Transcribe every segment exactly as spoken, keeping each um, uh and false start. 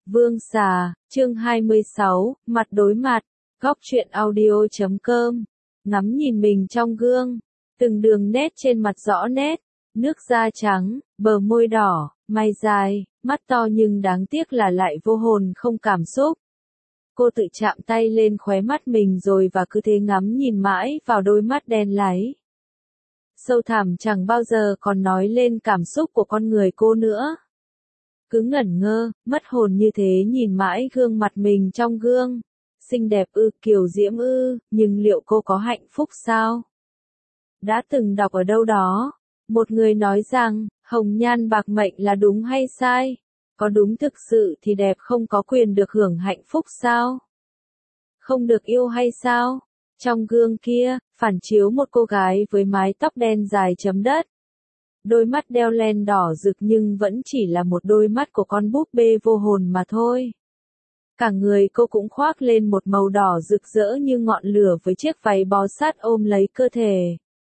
Vương xà, chương hai mươi sáu, mặt đối mặt, góc truyện audio chấm com, ngắm nhìn mình trong gương, từng đường nét trên mặt rõ nét, nước da trắng, bờ môi đỏ, mày dài, mắt to nhưng đáng tiếc là lại vô hồn không cảm xúc. Cô tự chạm tay lên khóe mắt mình rồi và cứ thế ngắm nhìn mãi vào đôi mắt đen láy. Sâu thẳm chẳng bao giờ còn nói lên cảm xúc của con người cô nữa. Cứ ngẩn ngơ, mất hồn như thế nhìn mãi gương mặt mình trong gương. Xinh đẹp ư, kiều diễm ư, nhưng liệu cô có hạnh phúc sao? Đã từng đọc ở đâu đó, một người nói rằng, hồng nhan bạc mệnh là đúng hay sai? Có đúng thực sự thì đẹp không có quyền được hưởng hạnh phúc sao? Không được yêu hay sao? Trong gương kia, phản chiếu một cô gái với mái tóc đen dài chấm đất. Đôi mắt đeo len đỏ rực nhưng vẫn chỉ là một đôi mắt của con búp bê vô hồn mà thôi. Cả người cô cũng khoác lên một màu đỏ rực rỡ như ngọn lửa với chiếc váy bó sát ôm lấy cơ thể.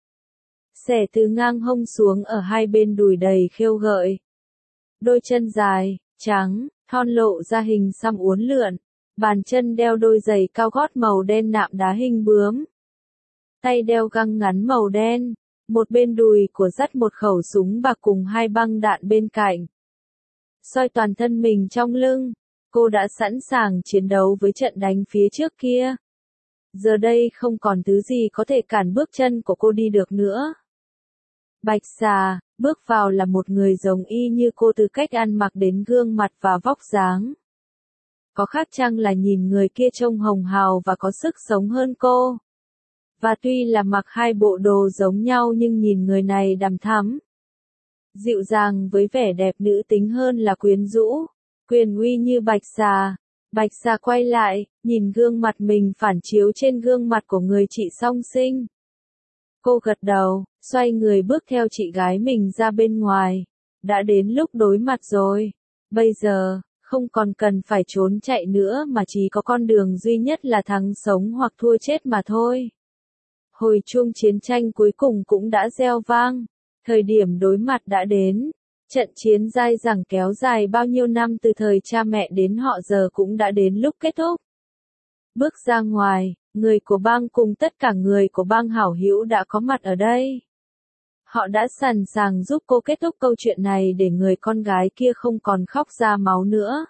Xẻ từ ngang hông xuống ở hai bên đùi đầy khêu gợi. Đôi chân dài, trắng, thon lộ ra hình xăm uốn lượn. Bàn chân đeo đôi giày cao gót màu đen nạm đá hình bướm. Tay đeo găng ngắn màu đen. Một bên đùi của dắt một khẩu súng bạc cùng hai băng đạn bên cạnh. Soi toàn thân mình trong lưng, cô đã sẵn sàng chiến đấu với trận đánh phía trước kia. Giờ đây không còn thứ gì có thể cản bước chân của cô đi được nữa. Bạch xà, bước vào là một người giống y như cô từ cách ăn mặc đến gương mặt và vóc dáng. Có khác chăng là nhìn người kia trông hồng hào và có sức sống hơn cô. Và tuy là mặc hai bộ đồ giống nhau nhưng nhìn người này đằm thắm. Dịu dàng với vẻ đẹp nữ tính hơn là quyến rũ, quyền uy như bạch xà. Bạch xà quay lại, nhìn gương mặt mình phản chiếu trên gương mặt của người chị song sinh. Cô gật đầu, xoay người bước theo chị gái mình ra bên ngoài. Đã đến lúc đối mặt rồi. Bây giờ, không còn cần phải trốn chạy nữa mà chỉ có con đường duy nhất là thắng sống hoặc thua chết mà thôi. Hồi chuông chiến tranh cuối cùng cũng đã reo vang, thời điểm đối mặt đã đến, trận chiến dai dẳng kéo dài bao nhiêu năm từ thời cha mẹ đến họ giờ cũng đã đến lúc kết thúc. Bước ra ngoài, người của bang cùng tất cả người của bang hảo hữu đã có mặt ở đây. Họ đã sẵn sàng giúp cô kết thúc câu chuyện này để người con gái kia không còn khóc ra máu nữa.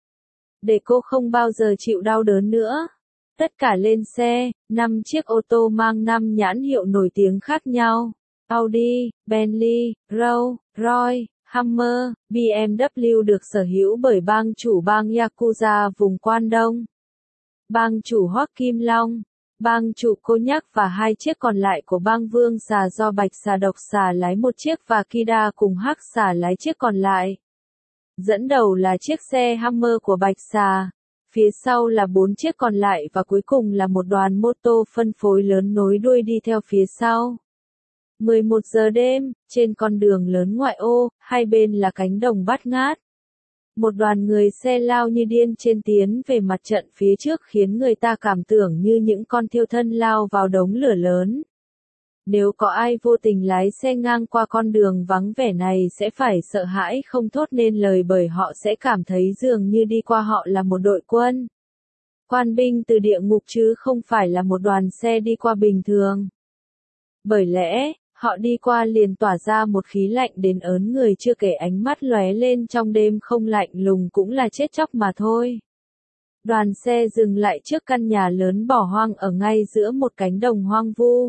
Để cô không bao giờ chịu đau đớn nữa. Tất cả lên xe, năm chiếc ô tô mang năm nhãn hiệu nổi tiếng khác nhau. Audi, Bentley, Rolls Royce, Hummer, bê em vê được sở hữu bởi bang chủ bang Yakuza vùng Quan Đông. Bang chủ Hoắc Kim Long, bang chủ Cô Nhắc và hai chiếc còn lại của bang Vương Xà do Bạch Xà Độc Xà lái một chiếc và Kida cùng Hắc Xà lái chiếc còn lại. Dẫn đầu là chiếc xe Hummer của Bạch Xà. Phía sau là bốn chiếc còn lại và cuối cùng là một đoàn mô tô phân phối lớn nối đuôi đi theo phía sau. mười một giờ đêm, trên con đường lớn ngoại ô, hai bên là cánh đồng bát ngát. Một đoàn người xe lao như điên trên tiến về mặt trận phía trước khiến người ta cảm tưởng như những con thiêu thân lao vào đống lửa lớn. Nếu có ai vô tình lái xe ngang qua con đường vắng vẻ này sẽ phải sợ hãi không thốt nên lời bởi họ sẽ cảm thấy dường như đi qua họ là một đội quân. Quan binh từ địa ngục chứ không phải là một đoàn xe đi qua bình thường. Bởi lẽ, họ đi qua liền tỏa ra một khí lạnh đến ớn người chưa kể ánh mắt lóe lên trong đêm không lạnh lùng cũng là chết chóc mà thôi. Đoàn xe dừng lại trước căn nhà lớn bỏ hoang ở ngay giữa một cánh đồng hoang vu.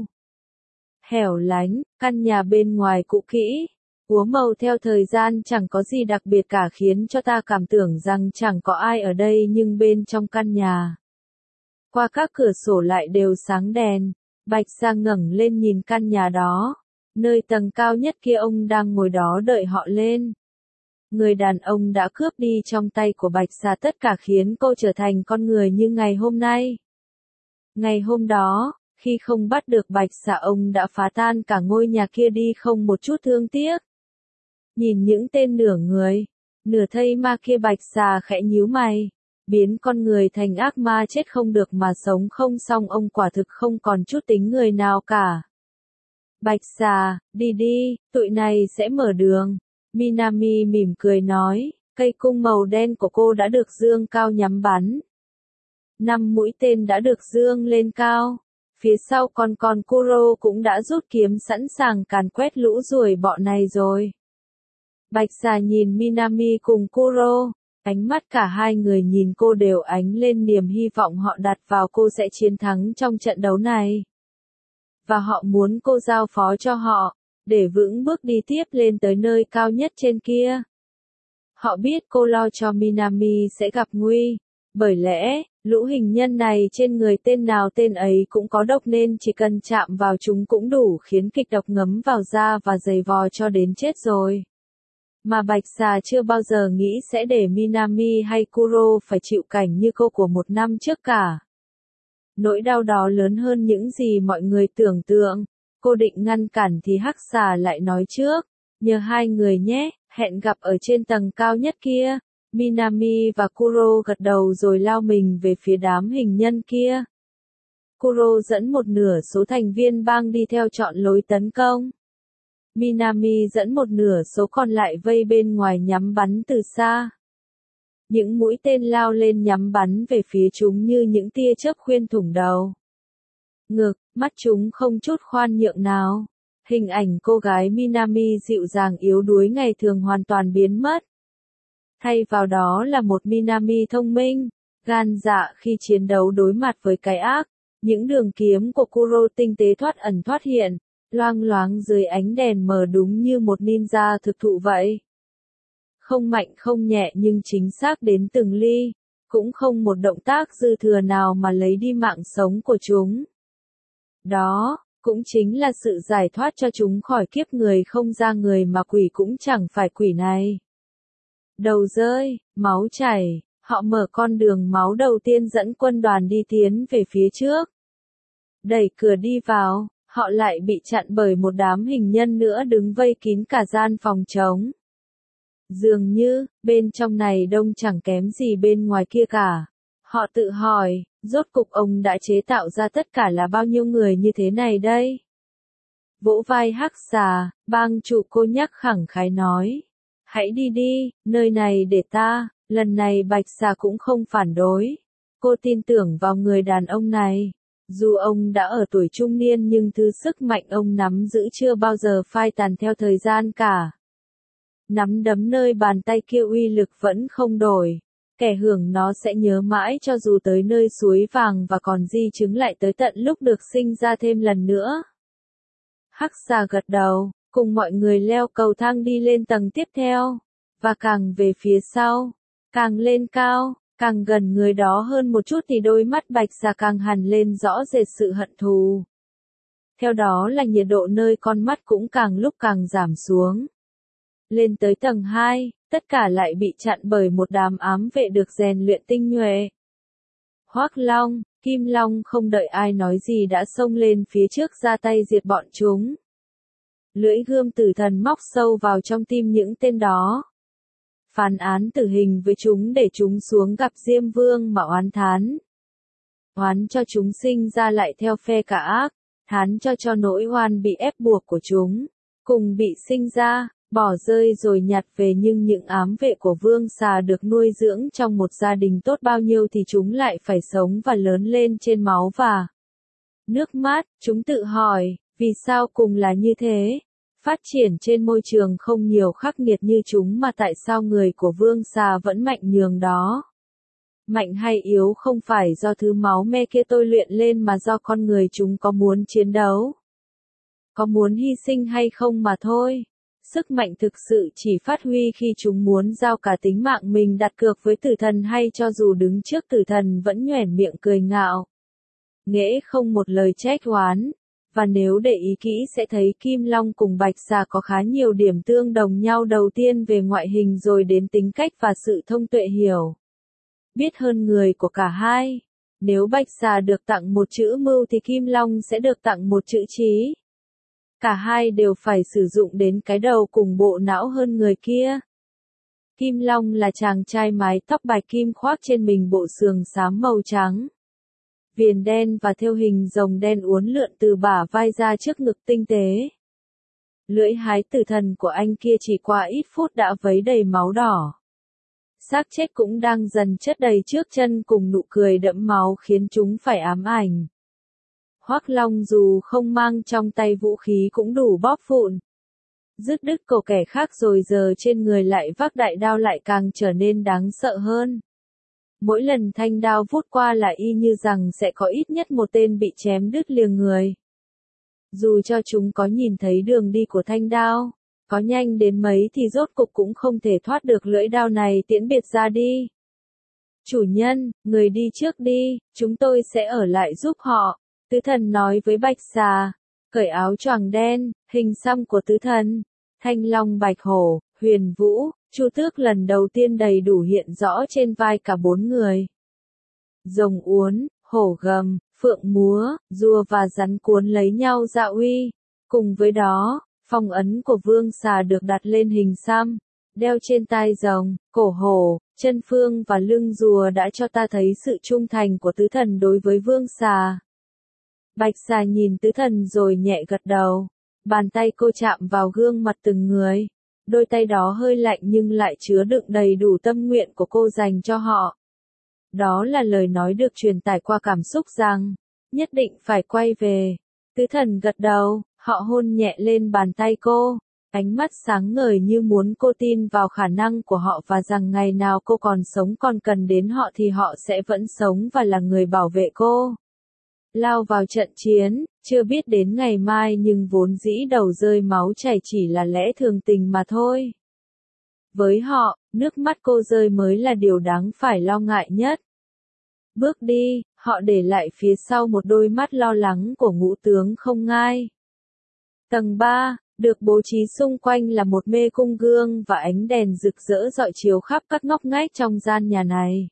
Hẻo lánh, căn nhà bên ngoài cũ kỹ, úa màu theo thời gian chẳng có gì đặc biệt cả khiến cho ta cảm tưởng rằng chẳng có ai ở đây nhưng bên trong căn nhà. Qua các cửa sổ lại đều sáng đèn, Bạch Xà ngẩng lên nhìn căn nhà đó, nơi tầng cao nhất kia ông đang ngồi đó đợi họ lên. Người đàn ông đã cướp đi trong tay của Bạch Xà tất cả khiến cô trở thành con người như ngày hôm nay. Ngày hôm đó, khi không bắt được Bạch Xà ông đã phá tan cả ngôi nhà kia đi không một chút thương tiếc. Nhìn những tên nửa người, nửa thây ma kia Bạch Xà khẽ nhíu mày, biến con người thành ác ma chết không được mà sống không xong ông quả thực không còn chút tính người nào cả. Bạch Xà, đi đi, tụi này sẽ mở đường. Minami mỉm cười nói, Cây cung màu đen của cô đã được dương cao nhắm bắn. Năm mũi tên đã được dương lên cao. Phía sau con con Kuro cũng đã rút kiếm sẵn sàng càn quét lũ ruồi bọ này rồi. Bạch xà nhìn Minami cùng Kuro, ánh mắt cả hai người nhìn cô đều ánh lên niềm hy vọng họ đặt vào cô sẽ chiến thắng trong trận đấu này. Và họ muốn cô giao phó cho họ, để vững bước đi tiếp lên tới nơi cao nhất trên kia. Họ biết cô lo cho Minami sẽ gặp nguy, bởi lẽ, lũ hình nhân này trên người tên nào tên ấy cũng có độc nên chỉ cần chạm vào chúng cũng đủ khiến kịch độc ngấm vào da và giày vò cho đến chết rồi. Mà Bạch Xà chưa bao giờ nghĩ sẽ để Minami hay Kuro phải chịu cảnh như cô của một năm trước cả. Nỗi đau đó lớn hơn những gì mọi người tưởng tượng. Cô định ngăn cản thì Hắc Xà lại nói trước, nhờ hai người nhé, hẹn gặp ở trên tầng cao nhất kia. Minami và Kuro gật đầu rồi lao mình về phía đám hình nhân kia. Kuro dẫn một nửa số thành viên bang đi theo chọn lối tấn công. Minami dẫn một nửa số còn lại vây bên ngoài nhắm bắn từ xa. Những mũi tên lao lên nhắm bắn về phía chúng như những tia chớp xuyên thủng đầu. Ngực, mắt chúng không chút khoan nhượng nào. Hình ảnh cô gái Minami dịu dàng yếu đuối ngày thường hoàn toàn biến mất. Thay vào đó là một Minami thông minh, gan dạ khi chiến đấu đối mặt với cái ác. Những đường kiếm của Kuro tinh tế thoát ẩn thoát hiện, loang loáng dưới ánh đèn mờ đúng như một ninja thực thụ vậy. Không mạnh không nhẹ nhưng chính xác đến từng ly, cũng không một động tác dư thừa nào mà lấy đi mạng sống của chúng. Đó, cũng chính là sự giải thoát cho chúng khỏi kiếp người không ra người mà quỷ cũng chẳng phải quỷ này. Đầu rơi, máu chảy, họ mở con đường máu đầu tiên dẫn quân đoàn đi tiến về phía trước. Đẩy cửa đi vào, họ lại bị chặn bởi một đám hình nhân nữa đứng vây kín cả gian phòng trống. Dường như, bên trong này đông chẳng kém gì bên ngoài kia cả. Họ tự hỏi, rốt cục ông đã chế tạo ra tất cả là bao nhiêu người như thế này đây? Vỗ vai Hắc Xà, bang chủ cô nhắc khẳng khái nói. Hãy đi đi, nơi này để ta, lần này Bạch Xà cũng không phản đối. Cô tin tưởng vào người đàn ông này. Dù ông đã ở tuổi trung niên nhưng thứ sức mạnh ông nắm giữ chưa bao giờ phai tàn theo thời gian cả. Nắm đấm nơi bàn tay kia uy lực vẫn không đổi. Kẻ hưởng nó sẽ nhớ mãi cho dù tới nơi suối vàng và còn di chứng lại tới tận lúc được sinh ra thêm lần nữa. Hắc Xà gật đầu, cùng mọi người leo cầu thang đi lên tầng tiếp theo. Và càng về phía sau, càng lên cao, càng gần người đó hơn một chút thì đôi mắt Bạch Xà càng hằn lên rõ rệt sự hận thù. Theo đó là nhiệt độ nơi con mắt cũng càng lúc càng giảm xuống. Lên tới tầng hai, tất cả lại bị chặn bởi một đám ám vệ được rèn luyện tinh nhuệ. Hoắc Long, Kim Long không đợi ai nói gì đã xông lên phía trước ra tay diệt bọn chúng. Lưỡi gươm tử thần móc sâu vào trong tim những tên đó. Phán án tử hình với chúng để chúng xuống gặp Diêm Vương mà oán thán. Oán cho chúng sinh ra lại theo phe cả ác, thán cho cho nỗi oan bị ép buộc của chúng, cùng bị sinh ra, bỏ rơi rồi nhặt về nhưng những ám vệ của Vương Xà được nuôi dưỡng trong một gia đình tốt bao nhiêu thì chúng lại phải sống và lớn lên trên máu và nước mắt. Chúng tự hỏi, vì sao cùng là như thế? Phát triển trên môi trường không nhiều khắc nghiệt như chúng mà tại sao người của Vương Xà vẫn mạnh nhường đó? Mạnh hay yếu không phải do thứ máu me kia tôi luyện lên mà do con người chúng có muốn chiến đấu, có muốn hy sinh hay không mà thôi. Sức mạnh thực sự chỉ phát huy khi chúng muốn giao cả tính mạng mình đặt cược với tử thần hay cho dù đứng trước tử thần vẫn nhoẻn miệng cười ngạo. Nghễ không một lời trách oán. Và nếu để ý kỹ sẽ thấy Kim Long cùng Bạch Xà có khá nhiều điểm tương đồng nhau, đầu tiên về ngoại hình rồi đến tính cách và sự thông tuệ hiểu biết hơn người của cả hai. Nếu Bạch Xà được tặng một chữ mưu thì Kim Long sẽ được tặng một chữ trí. Cả hai đều phải sử dụng đến cái đầu cùng bộ não hơn người kia. Kim Long là chàng trai mái tóc bạch kim khoác trên mình bộ sườn xám màu trắng, viền đen và thêu hình rồng đen uốn lượn từ bả vai ra trước ngực tinh tế. Lưỡi hái tử thần của anh kia chỉ qua ít phút đã vấy đầy máu đỏ. Xác chết cũng đang dần chất đầy trước chân cùng nụ cười đẫm máu khiến chúng phải ám ảnh. Hoắc Long dù không mang trong tay vũ khí cũng đủ bóp vụn. Dứt đứt cổ kẻ khác rồi giờ trên người lại vác đại đao lại càng trở nên đáng sợ hơn. Mỗi lần thanh đao vút qua là y như rằng sẽ có ít nhất một tên bị chém đứt liềng người. Dù cho chúng có nhìn thấy đường đi của thanh đao, có nhanh đến mấy thì rốt cục cũng không thể thoát được lưỡi đao này tiễn biệt ra đi. Chủ nhân, người đi trước đi, chúng tôi sẽ ở lại giúp họ, tứ thần nói với Bạch Xà, cởi áo choàng đen, hình xăm của tứ thần, Thanh Long Bạch Hổ, Huyền Vũ, Chu Tước lần đầu tiên đầy đủ hiện rõ trên vai cả bốn người. Rồng uốn, hổ gầm, phượng múa, rùa và rắn cuốn lấy nhau dạ uy. Cùng với đó, phong ấn của vương xà được đặt lên hình xăm, đeo trên tai rồng, cổ hổ, chân phương và lưng rùa đã cho ta thấy sự trung thành của tứ thần đối với vương xà. Bạch Xà nhìn tứ thần rồi nhẹ gật đầu. Bàn tay cô chạm vào gương mặt từng người. Đôi tay đó hơi lạnh nhưng lại chứa đựng đầy đủ tâm nguyện của cô dành cho họ. Đó là lời nói được truyền tải qua cảm xúc rằng, nhất định phải quay về. Tứ thần gật đầu, họ hôn nhẹ lên bàn tay cô. Ánh mắt sáng ngời như muốn cô tin vào khả năng của họ và rằng ngày nào cô còn sống còn cần đến họ thì họ sẽ vẫn sống và là người bảo vệ cô. Lao vào trận chiến, chưa biết đến ngày mai nhưng vốn dĩ đầu rơi máu chảy chỉ là lẽ thường tình mà thôi. Với họ, nước mắt cô rơi mới là điều đáng phải lo ngại nhất. Bước đi, họ để lại phía sau một đôi mắt lo lắng của ngũ tướng không ngai. Tầng ba, được bố trí xung quanh là một mê cung gương và ánh đèn rực rỡ rọi chiếu khắp các ngóc ngách trong gian nhà này.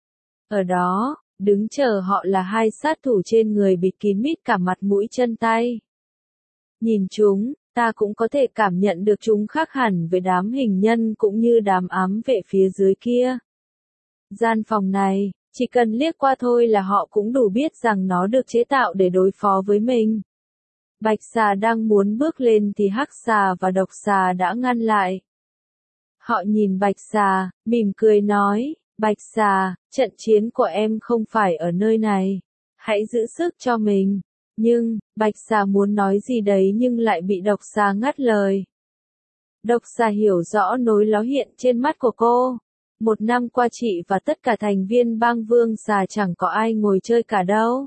Ở đó, đứng chờ họ là hai sát thủ trên người bịt kín mít cả mặt mũi chân tay. Nhìn chúng, ta cũng có thể cảm nhận được chúng khác hẳn với đám hình nhân cũng như đám ám vệ phía dưới kia. Gian phòng này, chỉ cần liếc qua thôi là họ cũng đủ biết rằng nó được chế tạo để đối phó với mình. Bạch Xà đang muốn bước lên thì Hắc Xà và Độc Xà đã ngăn lại. Họ nhìn Bạch Xà, mỉm cười nói, Bạch Xà, trận chiến của em không phải ở nơi này. Hãy giữ sức cho mình. Nhưng, Bạch Xà muốn nói gì đấy nhưng lại bị Độc Xà ngắt lời. Độc Xà hiểu rõ nỗi lo hiện trên mắt của cô. Một năm qua chị và tất cả thành viên bang Vương Xà chẳng có ai ngồi chơi cả đâu.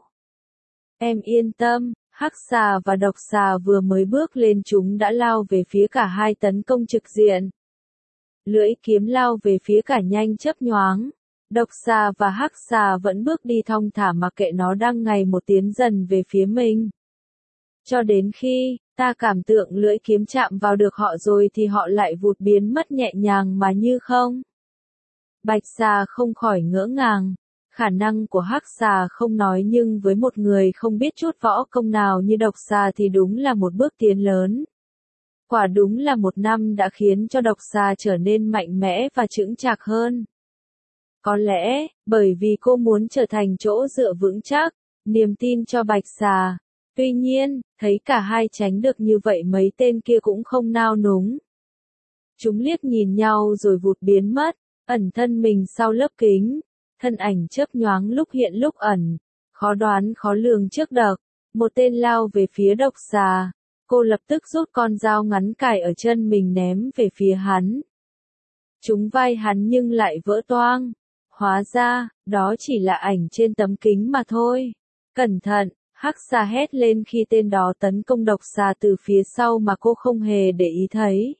Em yên tâm, Hắc Xà và Độc Xà vừa mới bước lên chúng đã lao về phía cả hai tấn công trực diện. Lưỡi kiếm lao về phía cả nhanh chớp nhoáng. Độc Xà và Hắc Xà vẫn bước đi thong thả mặc kệ nó đang ngày một tiến dần về phía mình. Cho đến khi, ta cảm tưởng lưỡi kiếm chạm vào được họ rồi thì họ lại vụt biến mất nhẹ nhàng mà như không. Bạch Xà không khỏi ngỡ ngàng. Khả năng của Hắc Xà không nói nhưng với một người không biết chút võ công nào như Độc Xà thì đúng là một bước tiến lớn. Quả đúng là một năm đã khiến cho Độc Xà trở nên mạnh mẽ và chững chạc hơn. Có lẽ, bởi vì cô muốn trở thành chỗ dựa vững chắc, niềm tin cho Bạch Xà. Tuy nhiên, thấy cả hai tránh được như vậy mấy tên kia cũng không nao núng. Chúng liếc nhìn nhau rồi vụt biến mất, ẩn thân mình sau lớp kính. Thân ảnh chớp nhoáng lúc hiện lúc ẩn, khó đoán khó lường trước đợt. Một tên lao về phía Độc Xà. Cô lập tức rút con dao ngắn cài ở chân mình ném về phía hắn. Trúng vai hắn nhưng lại vỡ toang. Hóa ra, đó chỉ là ảnh trên tấm kính mà thôi. Cẩn thận, Hắc Xà hét lên khi tên đó tấn công Độc Xà từ phía sau mà cô không hề để ý thấy.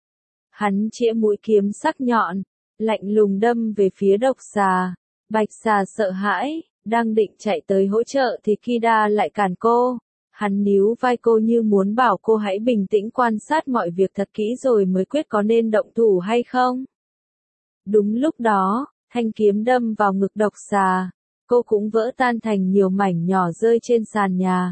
Hắn chĩa mũi kiếm sắc nhọn, lạnh lùng đâm về phía Độc Xà. Bạch Xà sợ hãi, đang định chạy tới hỗ trợ thì Kida lại cản cô. Hắn níu vai cô như muốn bảo cô hãy bình tĩnh quan sát mọi việc thật kỹ rồi mới quyết có nên động thủ hay không. Đúng lúc đó, thanh kiếm đâm vào ngực Độc Xà. Cô cũng vỡ tan thành nhiều mảnh nhỏ rơi trên sàn nhà.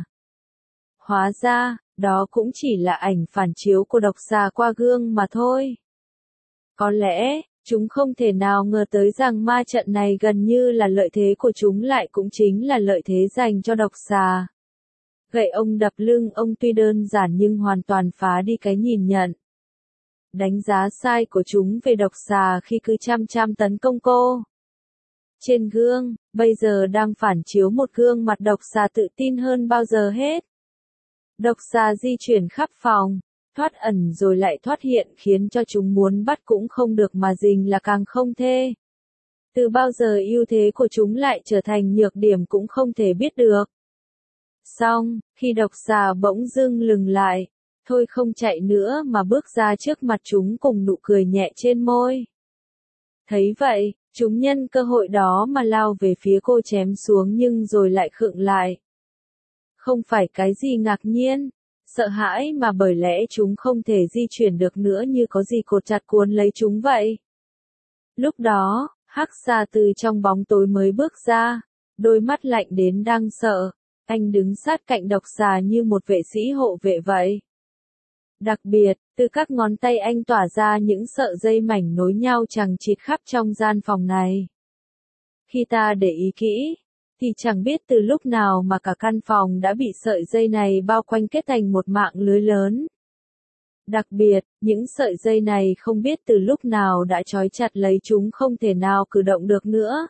Hóa ra, đó cũng chỉ là ảnh phản chiếu của Độc Xà qua gương mà thôi. Có lẽ, chúng không thể nào ngờ tới rằng ma trận này gần như là lợi thế của chúng lại cũng chính là lợi thế dành cho Độc Xà. Gậy ông đập lưng ông tuy đơn giản nhưng hoàn toàn phá đi cái nhìn nhận. đánh giá sai của chúng về độc xà khi cứ chăm chăm tấn công cô. Trên gương, bây giờ đang phản chiếu một gương mặt độc xà tự tin hơn bao giờ hết. Độc xà di chuyển khắp phòng, thoát ẩn rồi lại thoát hiện khiến cho chúng muốn bắt cũng không được mà rình là càng không thể. Từ bao giờ ưu thế của chúng lại trở thành nhược điểm cũng không thể biết được. Xong, khi độc xà bỗng dưng lừng lại, thôi không chạy nữa mà bước ra trước mặt chúng cùng nụ cười nhẹ trên môi. Thấy vậy, chúng nhân cơ hội đó mà lao về phía cô chém xuống nhưng rồi lại khựng lại. Không phải cái gì ngạc nhiên, sợ hãi mà bởi lẽ chúng không thể di chuyển được nữa như có gì cột chặt cuốn lấy chúng vậy. Lúc đó, Hắc xà từ trong bóng tối mới bước ra, đôi mắt lạnh đến đang sợ, anh đứng sát cạnh độc xà như một vệ sĩ hộ vệ vậy. Đặc biệt, từ các ngón tay anh tỏa ra những sợi dây mảnh nối nhau chằng chịt khắp trong gian phòng này. Khi ta để ý kỹ, thì chẳng biết từ lúc nào mà cả căn phòng đã bị sợi dây này bao quanh kết thành một mạng lưới lớn. Đặc biệt, những sợi dây này không biết từ lúc nào đã trói chặt lấy chúng không thể nào cử động được nữa.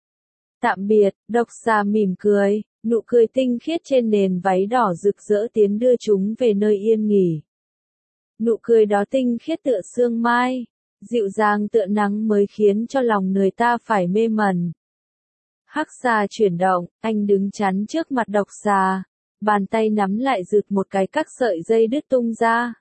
Tạm biệt, độc xà mỉm cười, nụ cười tinh khiết trên nền váy đỏ rực rỡ tiến đưa chúng về nơi yên nghỉ. Nụ cười đó tinh khiết tựa sương mai, dịu dàng tựa nắng mới khiến cho lòng người ta phải mê mẩn. Hắc xà chuyển động, anh đứng chắn trước mặt độc xà, bàn tay nắm lại rụt một cái các sợi dây đứt tung ra.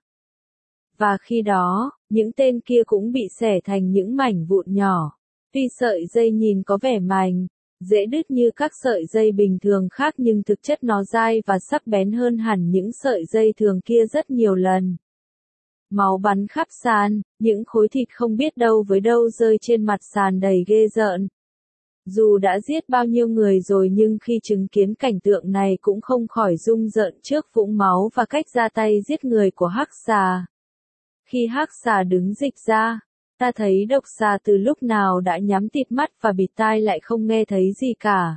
Và khi đó, những tên kia cũng bị xẻ thành những mảnh vụn nhỏ. Tuy sợi dây nhìn có vẻ mảnh, dễ đứt như các sợi dây bình thường khác nhưng thực chất nó dai và sắc bén hơn hẳn những sợi dây thường kia rất nhiều lần. Máu bắn khắp sàn, những khối thịt không biết đâu với đâu rơi trên mặt sàn đầy ghê rợn. Dù đã giết bao nhiêu người rồi nhưng khi chứng kiến cảnh tượng này cũng không khỏi rung rợn trước vũng máu và cách ra tay giết người của Hắc xà. Khi Hắc xà đứng dịch ra, ta thấy độc xà từ lúc nào đã nhắm tịt mắt và bịt tai lại không nghe thấy gì cả.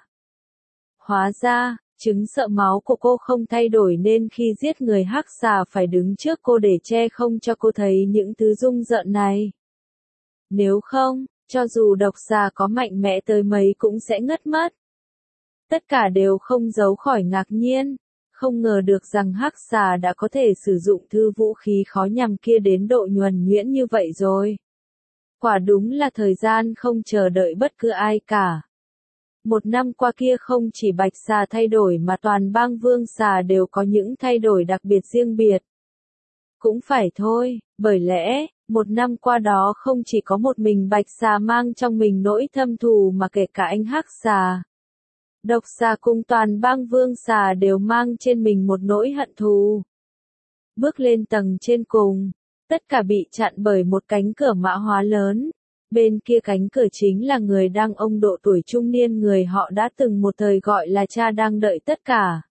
Hóa ra, chứng sợ máu của cô không thay đổi nên khi giết người Hắc xà phải đứng trước cô để che không cho cô thấy những thứ rung rợn này. Nếu không, cho dù độc xà có mạnh mẽ tới mấy cũng sẽ ngất mất. Tất cả đều không giấu khỏi ngạc nhiên, không ngờ được rằng Hắc xà đã có thể sử dụng thứ vũ khí khó nhằm kia đến độ nhuần nhuyễn như vậy rồi. Quả đúng là thời gian không chờ đợi bất cứ ai cả. Một năm qua kia không chỉ Bạch xà thay đổi mà toàn bang Vương xà đều có những thay đổi đặc biệt riêng biệt. Cũng phải thôi, bởi lẽ, một năm qua đó không chỉ có một mình Bạch xà mang trong mình nỗi thâm thù mà kể cả anh Hắc xà. Độc xà cùng toàn bang Vương xà đều mang trên mình một nỗi hận thù. Bước lên tầng trên cùng, tất cả bị chặn bởi một cánh cửa mã hóa lớn. Bên kia cánh cửa chính là người đang ông độ tuổi trung niên người họ đã từng một thời gọi là cha đang đợi tất cả.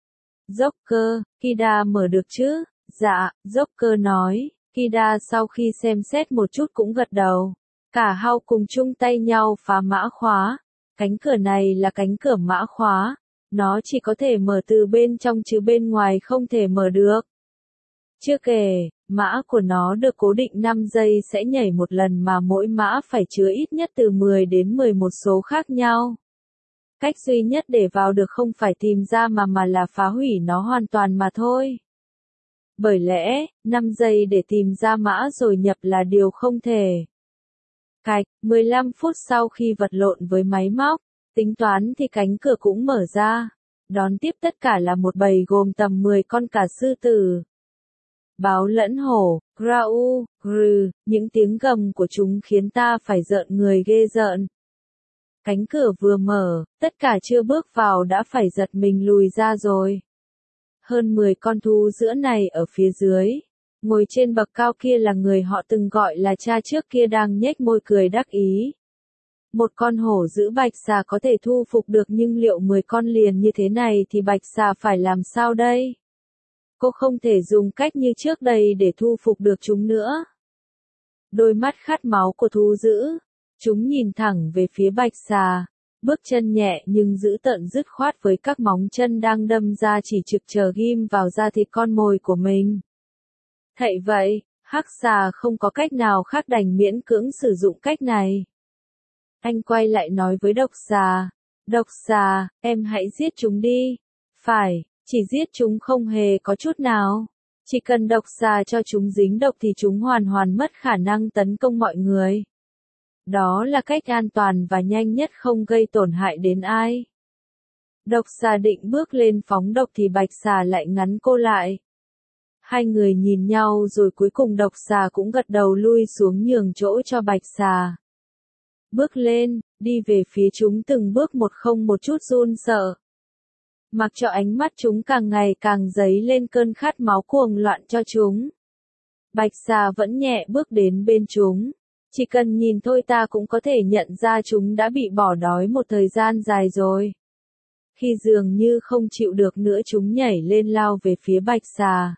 Joker, Kida mở được chứ? Dạ, Joker nói. Kida sau khi xem xét một chút cũng gật đầu. Cả hai cùng chung tay nhau phá mã khóa. Cánh cửa này là cánh cửa mã khóa. Nó chỉ có thể mở từ bên trong chứ bên ngoài không thể mở được. Chưa kể, mã của nó được cố định năm giây sẽ nhảy một lần mà mỗi mã phải chứa ít nhất từ mười đến mười một số khác nhau. Cách duy nhất để vào được không phải tìm ra mà mà là phá hủy nó hoàn toàn mà thôi. Bởi lẽ, năm giây để tìm ra mã rồi nhập là điều không thể. Cạch, mười lăm phút sau khi vật lộn với máy móc, tính toán thì cánh cửa cũng mở ra. Đón tiếp tất cả là một bầy gồm tầm mười con cả sư tử. Báo lẫn hổ, grau, grừ, những tiếng gầm của chúng khiến ta phải rợn người ghê rợn. Cánh cửa vừa mở, tất cả chưa bước vào đã phải giật mình lùi ra rồi. Hơn mười con thú giữa này ở phía dưới. Ngồi trên bậc cao kia là người họ từng gọi là cha trước kia đang nhếch môi cười đắc ý. Một con hổ giữ Bạch xà có thể thu phục được nhưng liệu mười con liền như thế này thì Bạch xà phải làm sao đây? Cô không thể dùng cách như trước đây để thu phục được chúng nữa. Đôi mắt khát máu của thú dữ, chúng nhìn thẳng về phía Bạch xà, bước chân nhẹ nhưng giữ tợn dứt khoát với các móng chân đang đâm ra chỉ trực chờ ghim vào da thịt con mồi của mình. Thậy vậy, Hắc xà không có cách nào khác đành miễn cưỡng sử dụng cách này. Anh quay lại nói với độc xà. Độc xà, em hãy giết chúng đi. Phải, chỉ giết chúng không hề có chút nào. Chỉ cần độc xà cho chúng dính độc thì chúng hoàn hoàn mất khả năng tấn công mọi người. Đó là cách an toàn và nhanh nhất không gây tổn hại đến ai. Độc xà định bước lên phóng độc thì bạch xà lại ngắn cô lại. Hai người nhìn nhau rồi cuối cùng độc xà cũng gật đầu lui xuống nhường chỗ cho bạch xà. Bước lên, đi về phía chúng từng bước một không một chút run sợ. Mặc cho ánh mắt chúng càng ngày càng dấy lên cơn khát máu cuồng loạn cho chúng. Bạch xà vẫn nhẹ bước đến bên chúng. Chỉ cần nhìn thôi ta cũng có thể nhận ra chúng đã bị bỏ đói một thời gian dài rồi. Khi dường như không chịu được nữa chúng nhảy lên lao về phía bạch xà.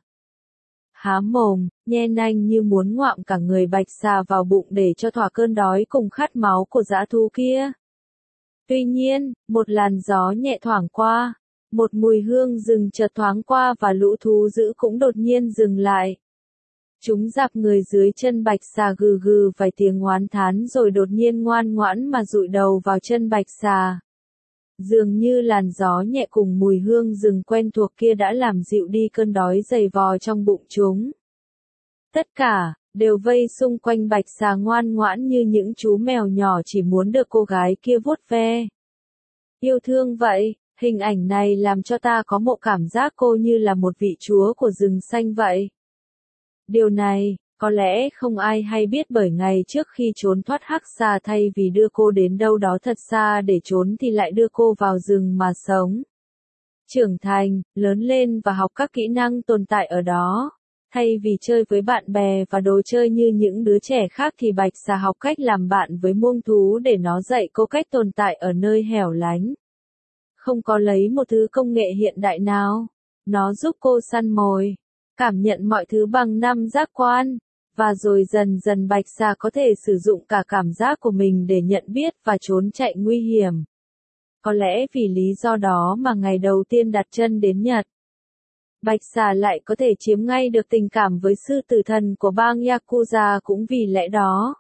Há mồm, nhe nanh như muốn ngoạm cả người bạch xà vào bụng để cho thỏa cơn đói cùng khát máu của dã thú kia. Tuy nhiên, một làn gió nhẹ thoảng qua, một mùi hương rừng chợt thoáng qua và lũ thú dữ cũng đột nhiên dừng lại. Chúng dạp người dưới chân bạch xà gừ gừ vài tiếng oán thán rồi đột nhiên ngoan ngoãn mà dụi đầu vào chân bạch xà. Dường như làn gió nhẹ cùng mùi hương rừng quen thuộc kia đã làm dịu đi cơn đói dày vò trong bụng chúng. Tất cả, đều vây xung quanh bạch xà ngoan ngoãn như những chú mèo nhỏ chỉ muốn được cô gái kia vuốt ve. Yêu thương vậy, hình ảnh này làm cho ta có một cảm giác cô như là một vị chúa của rừng xanh vậy. Điều này, có lẽ không ai hay biết bởi ngày trước khi trốn thoát hắc xà thay vì đưa cô đến đâu đó thật xa để trốn thì lại đưa cô vào rừng mà sống. Trưởng thành, lớn lên và học các kỹ năng tồn tại ở đó. Thay vì chơi với bạn bè và đồ chơi như những đứa trẻ khác thì bạch xà học cách làm bạn với muông thú để nó dạy cô cách tồn tại ở nơi hẻo lánh. Không có lấy một thứ công nghệ hiện đại nào. Nó giúp cô săn mồi, cảm nhận mọi thứ bằng năm giác quan, và rồi dần dần bạch xà có thể sử dụng cả cảm giác của mình để nhận biết và trốn chạy nguy hiểm. Có lẽ vì lý do đó mà ngày đầu tiên đặt chân đến Nhật, bạch xà lại có thể chiếm ngay được tình cảm với sư tử thần của bang Yakuza cũng vì lẽ đó.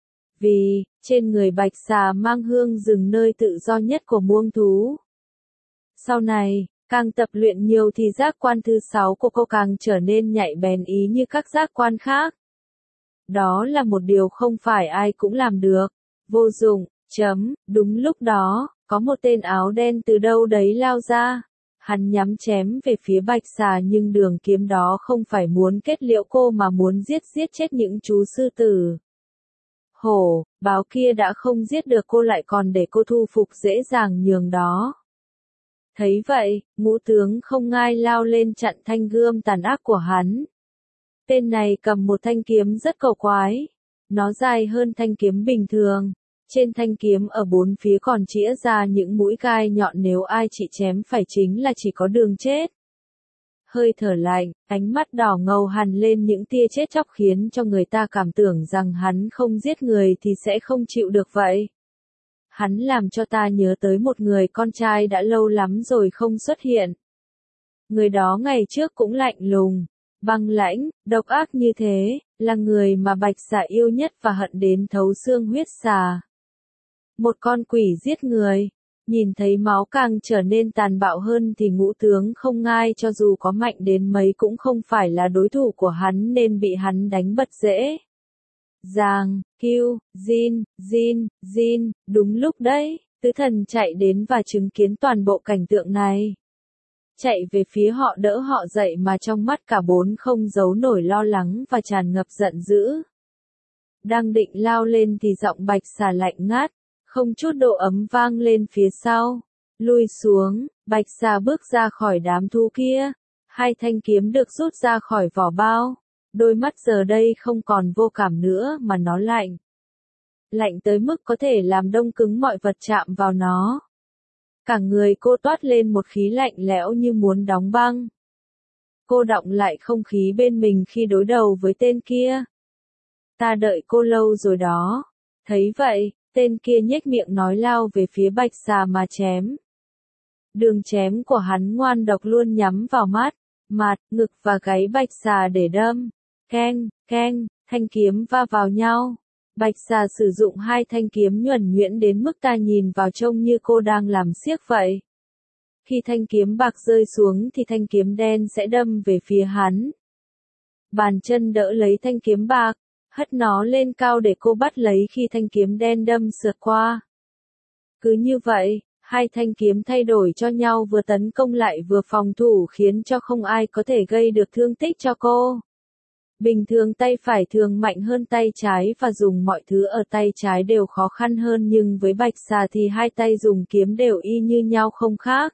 Vì, trên người bạch xà mang hương rừng nơi tự do nhất của muông thú. Sau này, càng tập luyện nhiều thì giác quan thứ sáu của cô càng trở nên nhạy bén ý như các giác quan khác. Đó là một điều không phải ai cũng làm được. Vô dụng, chấm, đúng lúc đó, có một tên áo đen từ đâu đấy lao ra. Hắn nhắm chém về phía bạch xà nhưng đường kiếm đó không phải muốn kết liễu cô mà muốn giết giết chết những chú sư tử. Hổ, báo kia đã không giết được cô lại còn để cô thu phục dễ dàng nhường đó. Thấy vậy, ngũ tướng không ngai lao lên chặn thanh gươm tàn ác của hắn. Tên này cầm một thanh kiếm rất cổ quái. Nó dài hơn thanh kiếm bình thường. Trên thanh kiếm ở bốn phía còn chĩa ra những mũi gai nhọn nếu ai chỉ chém phải chính là chỉ có đường chết. Hơi thở lạnh, ánh mắt đỏ ngầu hằn lên những tia chết chóc khiến cho người ta cảm tưởng rằng hắn không giết người thì sẽ không chịu được vậy. Hắn làm cho ta nhớ tới một người con trai đã lâu lắm rồi không xuất hiện. Người đó ngày trước cũng lạnh lùng, băng lãnh, độc ác như thế, là người mà bạch xà yêu nhất và hận đến thấu xương huyết xà. Một con quỷ giết người, nhìn thấy máu càng trở nên tàn bạo hơn thì ngũ tướng không ngai cho dù có mạnh đến mấy cũng không phải là đối thủ của hắn nên bị hắn đánh bật dễ. Giang, Kiêu, Jin, Jin, Jin, đúng lúc đấy, tứ thần chạy đến và chứng kiến toàn bộ cảnh tượng này. Chạy về phía họ đỡ họ dậy mà trong mắt cả bốn không giấu nổi lo lắng và tràn ngập giận dữ. Đang định lao lên thì giọng bạch xà lạnh ngát, không chút độ ấm vang lên phía sau. Lui xuống, bạch xà bước ra khỏi đám thú kia. Hai thanh kiếm được rút ra khỏi vỏ bao. Đôi mắt giờ đây không còn vô cảm nữa mà nó lạnh. Lạnh tới mức có thể làm đông cứng mọi vật chạm vào nó. Cả người cô toát lên một khí lạnh lẽo như muốn đóng băng. Cô đọng lại không khí bên mình khi đối đầu với tên kia. Ta đợi cô lâu rồi đó. Thấy vậy, tên kia nhếch miệng nói lao về phía bạch xà mà chém. Đường chém của hắn ngoan độc luôn nhắm vào mắt, mặt, ngực và gáy bạch xà để đâm. Keng, keng, thanh kiếm va vào nhau. Bạch xà sử dụng hai thanh kiếm nhuần nhuyễn đến mức ta nhìn vào trông như cô đang làm xiếc vậy. Khi thanh kiếm bạc rơi xuống thì thanh kiếm đen sẽ đâm về phía hắn. Bàn chân đỡ lấy thanh kiếm bạc, hất nó lên cao để cô bắt lấy khi thanh kiếm đen đâm sượt qua. Cứ như vậy, hai thanh kiếm thay đổi cho nhau, vừa tấn công lại vừa phòng thủ, khiến cho không ai có thể gây được thương tích cho cô. Bình thường tay phải thường mạnh hơn tay trái và dùng mọi thứ ở tay trái đều khó khăn hơn, nhưng với bạch xà thì hai tay dùng kiếm đều y như nhau không khác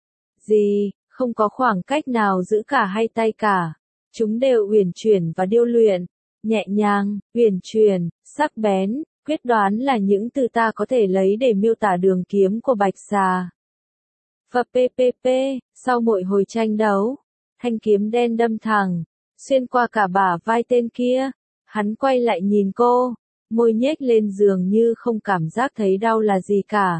gì, không có khoảng cách nào giữ cả hai tay cả. Chúng đều uyển chuyển và điêu luyện, nhẹ nhàng, uyển chuyển, sắc bén, quyết đoán là những từ ta có thể lấy để miêu tả đường kiếm của bạch xà. Và ppp, sau mỗi hồi tranh đấu, thanh kiếm đen đâm thẳng, xuyên qua cả bả vai tên kia. Hắn quay lại nhìn cô, môi nhếch lên dường như không cảm giác thấy đau là gì cả.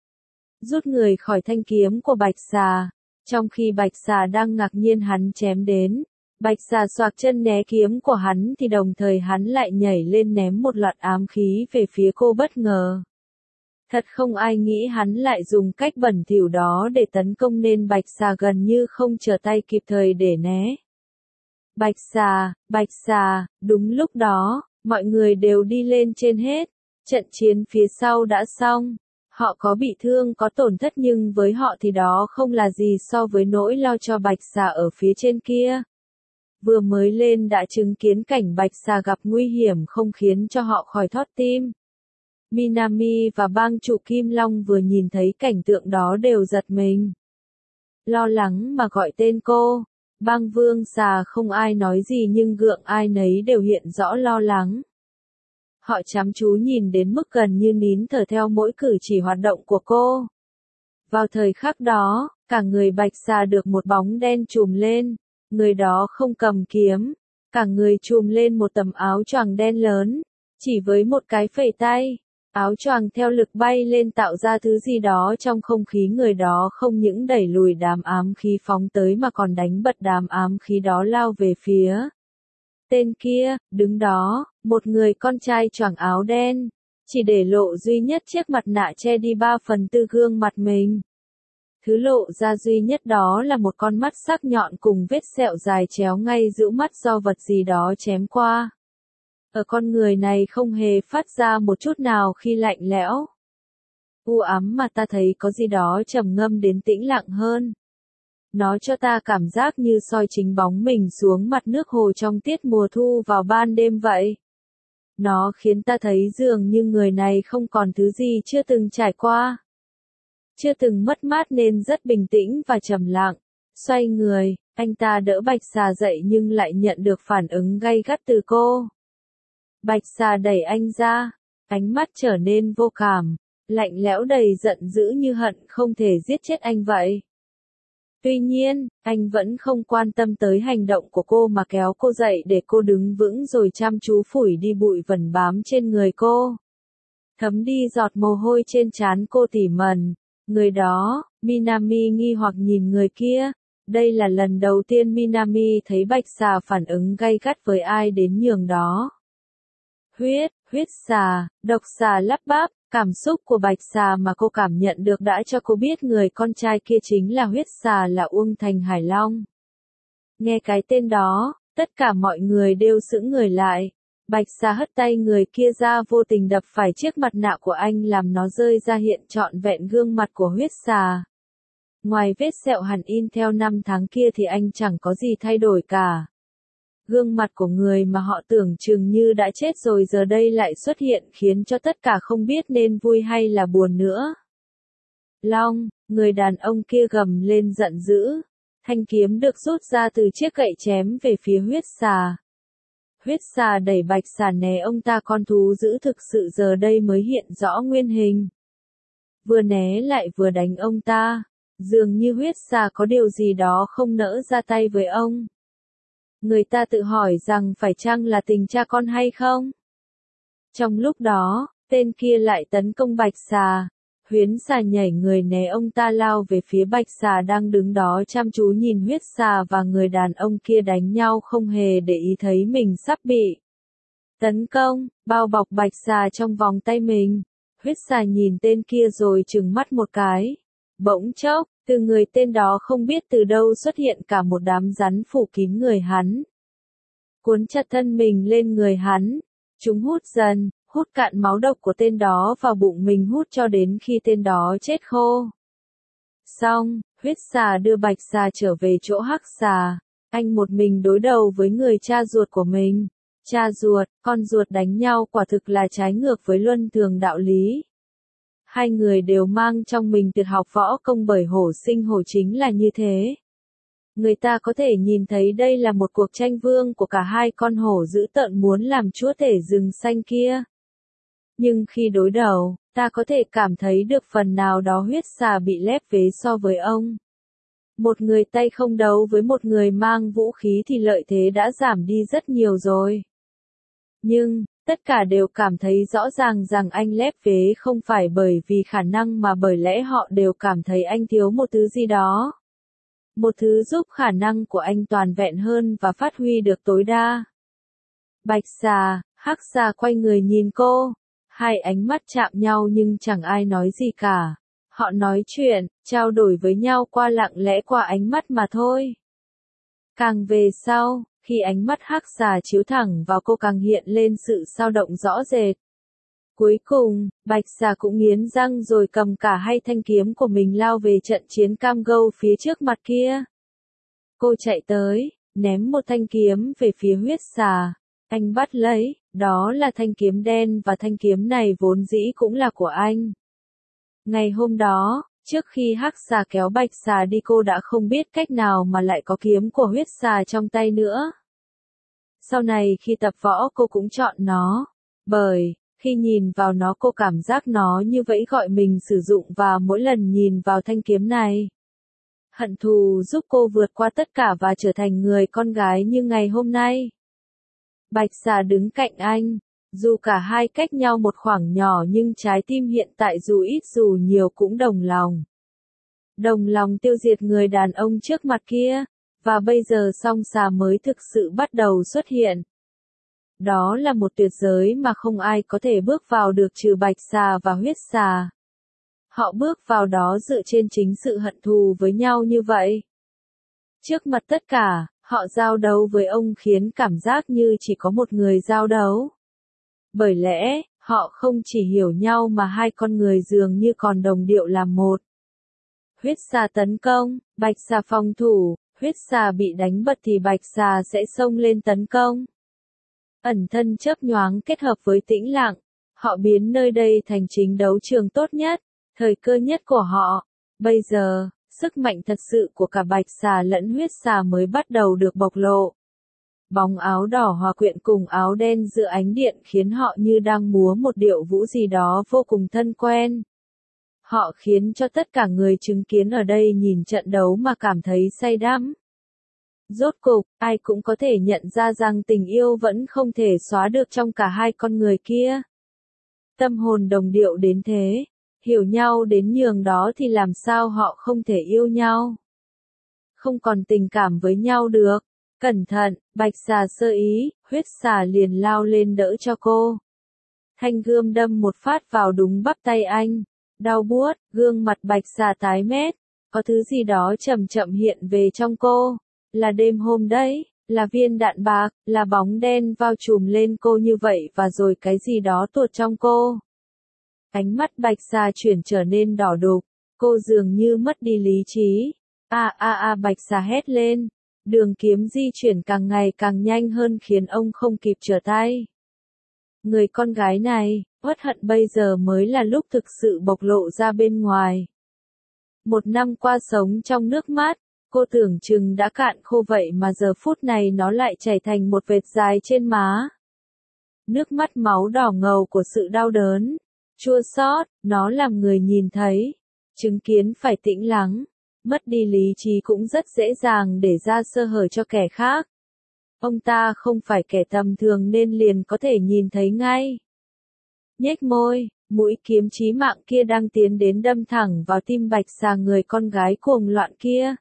Rút người khỏi thanh kiếm của bạch xà, trong khi bạch xà đang ngạc nhiên hắn chém đến. Bạch xà xoạc chân né kiếm của hắn thì đồng thời hắn lại nhảy lên ném một loạt ám khí về phía cô bất ngờ. Thật không ai nghĩ hắn lại dùng cách bẩn thỉu đó để tấn công nên bạch xà gần như không trở tay kịp thời để né. Bạch xà, bạch xà, đúng lúc đó, mọi người đều đi lên trên hết. Trận chiến phía sau đã xong. Họ có bị thương có tổn thất nhưng với họ thì đó không là gì so với nỗi lo cho bạch xà ở phía trên kia. Vừa mới lên đã chứng kiến cảnh bạch xà gặp nguy hiểm không khiến cho họ khỏi thót tim. Minami và bang chủ Kim Long vừa nhìn thấy cảnh tượng đó đều giật mình. Lo lắng mà gọi tên cô. Bang vương xà không ai nói gì nhưng gượng ai nấy đều hiện rõ lo lắng. Họ chăm chú nhìn đến mức gần như nín thở theo mỗi cử chỉ hoạt động của cô. Vào thời khắc đó, cả người bạch xà được một bóng đen trùm lên. Người đó không cầm kiếm, cả người trùm lên một tấm áo choàng đen lớn, chỉ với một cái phẩy tay, áo choàng theo lực bay lên tạo ra thứ gì đó trong không khí. Người đó không những đẩy lùi đám ám khí phóng tới mà còn đánh bật đám ám khí đó lao về phía tên kia. Đứng đó, một người con trai choàng áo đen, chỉ để lộ duy nhất chiếc mặt nạ che đi ba phần tư gương mặt mình. Thứ lộ ra duy nhất đó là một con mắt sắc nhọn cùng vết sẹo dài chéo ngay giữa mắt do vật gì đó chém qua. Ở con người này không hề phát ra một chút nào khi lạnh lẽo. U ám mà ta thấy có gì đó trầm ngâm đến tĩnh lặng hơn. Nó cho ta cảm giác như soi chính bóng mình xuống mặt nước hồ trong tiết mùa thu vào ban đêm vậy. Nó khiến ta thấy dường như người này không còn thứ gì chưa từng trải qua. Chưa từng mất mát nên rất bình tĩnh và trầm lặng. Xoay người, anh ta đỡ bạch xà dậy nhưng lại nhận được phản ứng gay gắt từ cô. Bạch xà đẩy anh ra, ánh mắt trở nên vô cảm, lạnh lẽo đầy giận dữ như hận không thể giết chết anh vậy. Tuy nhiên, anh vẫn không quan tâm tới hành động của cô mà kéo cô dậy để cô đứng vững rồi chăm chú phủi đi bụi vẩn bám trên người cô. Thấm đi giọt mồ hôi trên trán cô tỉ mẩn. Người đó, Minami nghi hoặc nhìn người kia. Đây là lần đầu tiên Minami thấy bạch xà phản ứng gay gắt với ai đến nhường đó. Huyết, huyết xà, độc xà lắp bắp, cảm xúc của bạch xà mà cô cảm nhận được đã cho cô biết người con trai kia chính là huyết xà, là Uông Thành Hải Long. Nghe cái tên đó, tất cả mọi người đều sững người lại. Bạch xà hất tay người kia ra, vô tình đập phải chiếc mặt nạ của anh làm nó rơi ra, hiện trọn vẹn gương mặt của huyết xà. Ngoài vết sẹo hằn in theo năm tháng kia thì anh chẳng có gì thay đổi cả. Gương mặt của người mà họ tưởng chừng như đã chết rồi giờ đây lại xuất hiện, khiến cho tất cả không biết nên vui hay là buồn nữa. Long, người đàn ông kia gầm lên giận dữ. Thanh kiếm được rút ra từ chiếc gậy chém về phía huyết xà. Huyết xà đẩy bạch xà né ông ta, con thú dữ thực sự giờ đây mới hiện rõ nguyên hình. Vừa né lại vừa đánh ông ta. Dường như huyết xà có điều gì đó không nỡ ra tay với ông. Người ta tự hỏi rằng phải chăng là tình cha con hay không? Trong lúc đó, tên kia lại tấn công bạch xà. Huyễn xà nhảy người né ông ta lao về phía bạch xà đang đứng đó chăm chú nhìn huyết xà và người đàn ông kia đánh nhau không hề để ý thấy mình sắp bị tấn công, bao bọc bạch xà trong vòng tay mình. Huyết xà nhìn tên kia rồi trừng mắt một cái. Bỗng chốc, từ người tên đó không biết từ đâu xuất hiện cả một đám rắn phủ kín người hắn. Cuốn chặt thân mình lên người hắn. Chúng hút dần, hút cạn máu độc của tên đó vào bụng mình hút cho đến khi tên đó chết khô. Xong, huyết xà đưa bạch xà trở về chỗ hắc xà. Anh một mình đối đầu với người cha ruột của mình. Cha ruột, con ruột đánh nhau quả thực là trái ngược với luân thường đạo lý. Hai người đều mang trong mình tuyệt học võ công bởi hổ sinh hổ chính là như thế. Người ta có thể nhìn thấy đây là một cuộc tranh vương của cả hai con hổ dữ tợn muốn làm chúa tể rừng xanh kia. Nhưng khi đối đầu, ta có thể cảm thấy được phần nào đó huyết xà bị lép vế so với ông. Một người tay không đấu với một người mang vũ khí thì lợi thế đã giảm đi rất nhiều rồi. Nhưng, tất cả đều cảm thấy rõ ràng rằng anh lép vế không phải bởi vì khả năng mà bởi lẽ họ đều cảm thấy anh thiếu một thứ gì đó. Một thứ giúp khả năng của anh toàn vẹn hơn và phát huy được tối đa. Bạch xà, hắc xà quay người nhìn cô. Hai ánh mắt chạm nhau nhưng chẳng ai nói gì cả. Họ nói chuyện, trao đổi với nhau qua lặng lẽ qua ánh mắt mà thôi. Càng về sau, khi ánh mắt hắc xà chiếu thẳng vào cô càng hiện lên sự dao động rõ rệt. Cuối cùng, bạch xà cũng nghiến răng rồi cầm cả hai thanh kiếm của mình lao về trận chiến cam go phía trước mặt kia. Cô chạy tới, ném một thanh kiếm về phía huyết xà. Anh bắt lấy, đó là thanh kiếm đen và thanh kiếm này vốn dĩ cũng là của anh. Ngày hôm đó, trước khi hắc xà kéo bạch xà đi cô đã không biết cách nào mà lại có kiếm của huyết xà trong tay nữa. Sau này khi tập võ cô cũng chọn nó, bởi, khi nhìn vào nó cô cảm giác nó như vẫy gọi mình sử dụng và mỗi lần nhìn vào thanh kiếm này. Hận thù giúp cô vượt qua tất cả và trở thành người con gái như ngày hôm nay. Bạch xà đứng cạnh anh, dù cả hai cách nhau một khoảng nhỏ nhưng trái tim hiện tại dù ít dù nhiều cũng đồng lòng. Đồng lòng tiêu diệt người đàn ông trước mặt kia, và bây giờ song xà mới thực sự bắt đầu xuất hiện. Đó là một tuyệt giới mà không ai có thể bước vào được trừ bạch xà và huyết xà. Họ bước vào đó dựa trên chính sự hận thù với nhau như vậy. Trước mặt tất cả, họ giao đấu với ông khiến cảm giác như chỉ có một người giao đấu. Bởi lẽ, họ không chỉ hiểu nhau mà hai con người dường như còn đồng điệu làm một. Huyết xà tấn công, bạch xà phòng thủ, huyết xà bị đánh bật thì bạch xà sẽ xông lên tấn công. Ẩn thân chớp nhoáng kết hợp với tĩnh lặng, họ biến nơi đây thành chính đấu trường tốt nhất, thời cơ nhất của họ. Bây giờ, sức mạnh thật sự của cả bạch xà lẫn huyết xà mới bắt đầu được bộc lộ. Bóng áo đỏ hòa quyện cùng áo đen giữa ánh điện khiến họ như đang múa một điệu vũ gì đó vô cùng thân quen. Họ khiến cho tất cả người chứng kiến ở đây nhìn trận đấu mà cảm thấy say đắm. Rốt cục, ai cũng có thể nhận ra rằng tình yêu vẫn không thể xóa được trong cả hai con người kia. Tâm hồn đồng điệu đến thế, hiểu nhau đến nhường đó thì làm sao họ không thể yêu nhau. Không còn tình cảm với nhau được. Cẩn thận, bạch xà sơ ý, huyết xà liền lao lên đỡ cho cô. Thanh gươm đâm một phát vào đúng bắp tay anh. Đau buốt, gương mặt bạch xà tái mét. Có thứ gì đó chậm chậm hiện về trong cô. Là đêm hôm đấy, là viên đạn bạc, là bóng đen bao trùm lên cô như vậy và rồi cái gì đó tuột trong cô. Ánh mắt bạch xà chuyển trở nên đỏ đục. Cô dường như mất đi lý trí. A a a bạch xà hét lên. Đường kiếm di chuyển càng ngày càng nhanh hơn khiến ông không kịp trở tay. Người con gái này, uất hận bây giờ mới là lúc thực sự bộc lộ ra bên ngoài. Một năm qua sống trong nước mắt, cô tưởng chừng đã cạn khô vậy mà giờ phút này nó lại chảy thành một vệt dài trên má. Nước mắt máu đỏ ngầu của sự đau đớn, chua xót, nó làm người nhìn thấy, chứng kiến phải tĩnh lắng. Mất đi lý trí cũng rất dễ dàng để ra sơ hở cho kẻ khác. Ông ta không phải kẻ tầm thường nên liền có thể nhìn thấy ngay. Nhếch môi, Mũi kiếm chí mạng kia đang tiến đến đâm thẳng vào tim Bạch Xà, người con gái cuồng loạn kia.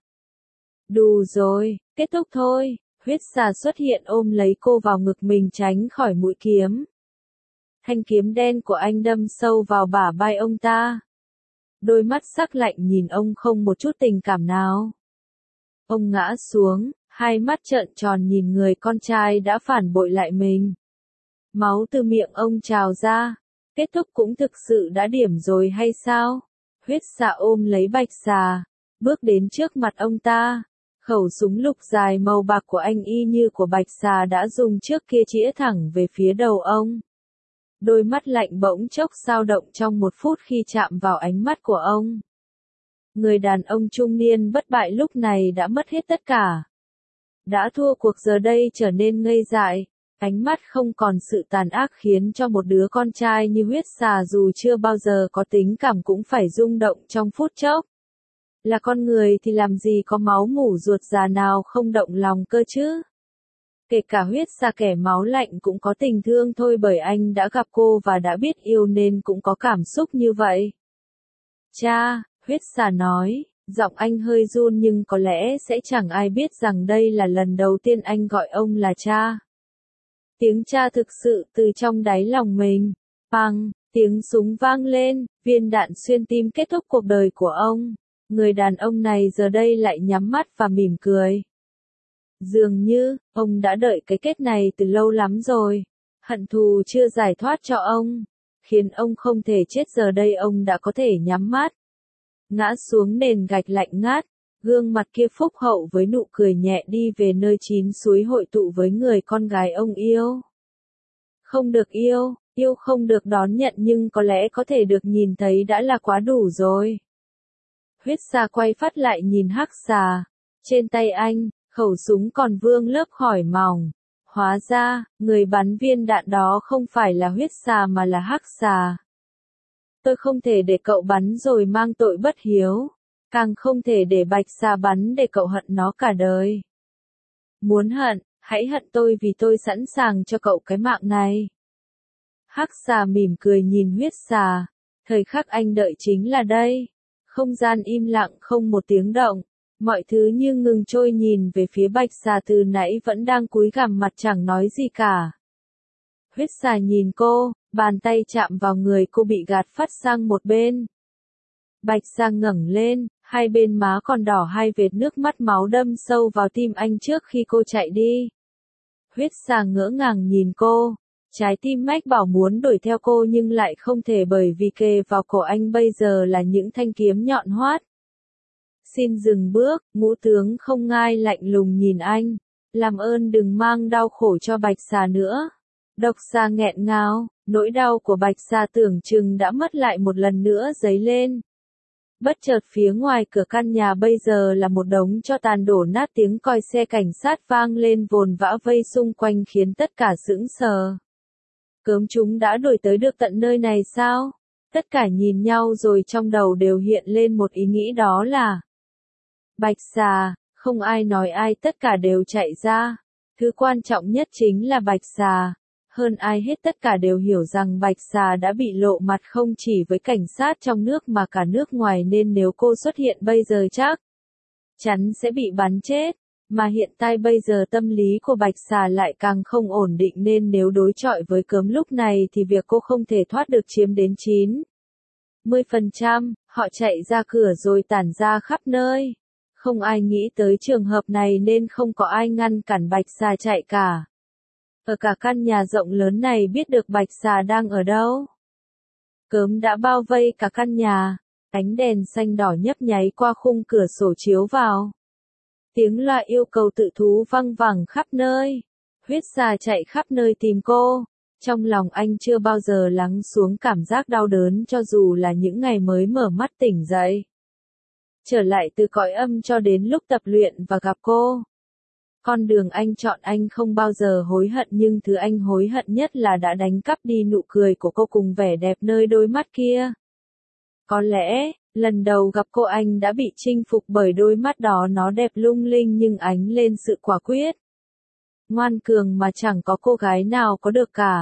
Đủ rồi, kết thúc thôi. Huyết xà xuất hiện ôm lấy cô vào ngực mình tránh khỏi mũi kiếm. Thanh kiếm đen của anh đâm sâu vào bả vai ông ta. Đôi mắt sắc lạnh nhìn ông không một chút tình cảm nào. Ông ngã xuống, hai mắt trợn tròn nhìn người con trai đã phản bội lại mình. Máu từ miệng ông trào ra. Kết thúc cũng thực sự đã điểm rồi hay sao? Huyết xà ôm lấy Bạch Xà, bước đến trước mặt ông ta. Khẩu súng lục dài màu bạc của anh y như của Bạch Xà đã dùng trước kia chĩa thẳng về phía đầu ông. Đôi mắt lạnh bỗng chốc dao động trong một phút khi chạm vào ánh mắt của ông. Người đàn ông trung niên bất bại lúc này đã mất hết tất cả. Đã thua cuộc giờ đây trở nên ngây dại, ánh mắt không còn sự tàn ác khiến cho một đứa con trai như Huyết Xà dù chưa bao giờ có tình cảm cũng phải rung động trong phút chốc. Là con người thì làm gì có máu mủ ruột già nào không động lòng cơ chứ? Kể cả Huyết Xà kẻ máu lạnh cũng có tình thương thôi, bởi anh đã gặp cô và đã biết yêu nên cũng có cảm xúc như vậy. Cha, Huyết Xà nói, giọng anh hơi run nhưng có lẽ sẽ chẳng ai biết rằng đây là lần đầu tiên anh gọi ông là cha. Tiếng cha thực sự từ trong đáy lòng mình. Bang, tiếng súng vang lên, viên đạn xuyên tim kết thúc cuộc đời của ông. Người đàn ông này giờ đây lại nhắm mắt và mỉm cười. Dường như, ông đã đợi cái kết này từ lâu lắm rồi. Hận thù chưa giải thoát cho ông, khiến ông không thể chết, giờ đây ông đã có thể nhắm mắt. Ngã xuống nền gạch lạnh ngát, gương mặt kia phúc hậu với nụ cười nhẹ đi về nơi chín suối hội tụ với người con gái ông yêu. Không được yêu, yêu không được đón nhận nhưng có lẽ có thể được nhìn thấy đã là quá đủ rồi. Huyết Xà quay phát lại nhìn Hắc Xà. Trên tay anh, khẩu súng còn vương lớp khỏi mỏng. Hóa ra, người bắn viên đạn đó không phải là Huyết Xà mà là Hắc Xà. Tôi không thể để cậu bắn rồi mang tội bất hiếu. Càng không thể để Bạch Xà bắn để cậu hận nó cả đời. Muốn hận, hãy hận tôi vì tôi sẵn sàng cho cậu cái mạng này. Hắc Xà mỉm cười nhìn Huyết Xà. Thời khắc anh đợi chính là đây. Không gian im lặng không một tiếng động. Mọi thứ như ngừng trôi nhìn về phía Bạch Xà từ nãy vẫn đang cúi gằm mặt chẳng nói gì cả. Huyết Xà nhìn cô, bàn tay chạm vào người cô bị gạt phát sang một bên. Bạch Xà ngẩng lên, hai bên má còn đỏ, hai vệt nước mắt máu đâm sâu vào tim anh trước khi cô chạy đi. Huyết Xà ngỡ ngàng nhìn cô, trái tim mách bảo muốn đuổi theo cô nhưng lại không thể bởi vì kề vào cổ anh bây giờ là những thanh kiếm nhọn hoắt. Xin dừng bước, ngũ tướng không ngai lạnh lùng nhìn anh. Làm ơn đừng mang đau khổ cho Bạch Xà nữa. Độc Xà nghẹn ngào, nỗi đau của Bạch Xà tưởng chừng đã mất lại một lần nữa dấy lên. Bất chợt phía ngoài cửa căn nhà bây giờ là một đống tro tàn đổ nát, tiếng còi xe cảnh sát vang lên vồn vã vây xung quanh khiến tất cả sững sờ. Cớm chúng đã đuổi tới được tận nơi này sao? Tất cả nhìn nhau rồi trong đầu đều hiện lên một ý nghĩ, đó là Bạch Xà. Không ai nói ai, tất cả đều chạy ra. Thứ quan trọng nhất chính là Bạch Xà. Hơn ai hết tất cả đều hiểu rằng Bạch Xà đã bị lộ mặt không chỉ với cảnh sát trong nước mà cả nước ngoài, nên nếu cô xuất hiện bây giờ chắc chắn sẽ bị bắn chết. Mà hiện tại bây giờ tâm lý của Bạch Xà lại càng không ổn định, nên nếu đối chọi với Cớm lúc này thì việc cô không thể thoát được chiếm đến chín mươi phần trăm. Họ chạy ra cửa rồi tản ra khắp nơi. Không ai nghĩ tới trường hợp này nên không có ai ngăn cản Bạch Xà chạy cả. Ở cả căn nhà rộng lớn này biết được Bạch Xà đang ở đâu. Cớm đã bao vây cả căn nhà, ánh đèn xanh đỏ nhấp nháy qua khung cửa sổ chiếu vào. Tiếng loa yêu cầu tự thú văng vẳng khắp nơi. Huyết Xà chạy khắp nơi tìm cô. Trong lòng anh chưa bao giờ lắng xuống cảm giác đau đớn cho dù là những ngày mới mở mắt tỉnh dậy. Trở lại từ cõi âm cho đến lúc tập luyện và gặp cô. Con đường anh chọn anh không bao giờ hối hận, nhưng thứ anh hối hận nhất là đã đánh cắp đi nụ cười của cô cùng vẻ đẹp nơi đôi mắt kia. Có lẽ, lần đầu gặp cô anh đã bị chinh phục bởi đôi mắt đó, nó đẹp lung linh nhưng ánh lên sự quả quyết. Ngoan cường mà chẳng có cô gái nào có được cả.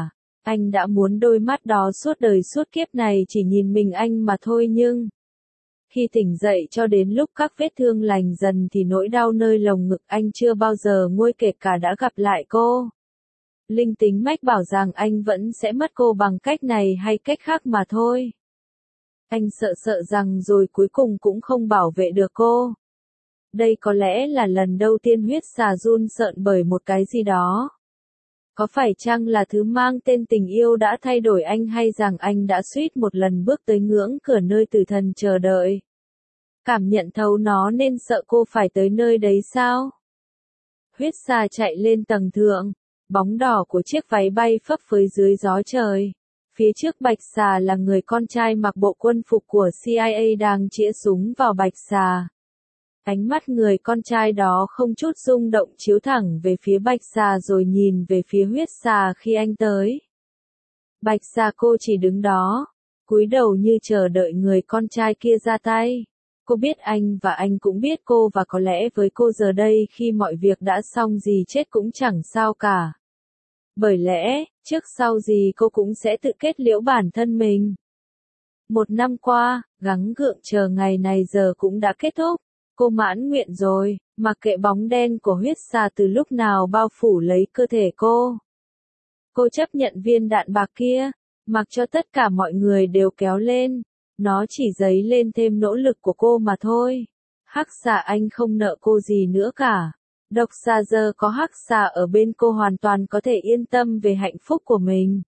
Anh đã muốn đôi mắt đó suốt đời suốt kiếp này chỉ nhìn mình anh mà thôi nhưng khi tỉnh dậy cho đến lúc các vết thương lành dần thì nỗi đau nơi lồng ngực anh chưa bao giờ nguôi, kể cả đã gặp lại cô. Linh tính mách bảo rằng anh vẫn sẽ mất cô bằng cách này hay cách khác mà thôi. Anh sợ sợ rằng rồi cuối cùng cũng không bảo vệ được cô. Đây có lẽ là lần đầu tiên huyết xà run sợ bởi một cái gì đó. Có phải chăng là thứ mang tên tình yêu đã thay đổi anh, hay rằng anh đã suýt một lần bước tới ngưỡng cửa nơi tử thần chờ đợi? Cảm nhận thấu nó nên sợ cô phải tới nơi đấy sao? Huyết xà chạy lên tầng thượng, bóng đỏ của chiếc váy bay phấp phới dưới gió trời. Phía trước Bạch Xà là người con trai mặc bộ quân phục của C I A đang chĩa súng vào Bạch Xà. Ánh mắt người con trai đó không chút rung động chiếu thẳng về phía Bạch Xà rồi nhìn về phía huyết xà khi anh tới. Bạch Xà cô chỉ đứng đó, cúi đầu như chờ đợi người con trai kia ra tay. Cô biết anh và anh cũng biết cô, và có lẽ với cô giờ đây khi mọi việc đã xong gì chết cũng chẳng sao cả. Bởi lẽ, trước sau gì cô cũng sẽ tự kết liễu bản thân mình. Một năm qua, gắng gượng chờ ngày này giờ cũng đã kết thúc. Cô mãn nguyện rồi, mặc kệ bóng đen của huyết xà từ lúc nào bao phủ lấy cơ thể cô. Cô chấp nhận viên đạn bạc kia, mặc cho tất cả mọi người đều kéo lên. Nó chỉ dấy lên thêm nỗ lực của cô mà thôi. Hắc xà anh không nợ cô gì nữa cả. Độc xà giờ có hắc xà ở bên cô hoàn toàn có thể yên tâm về hạnh phúc của mình.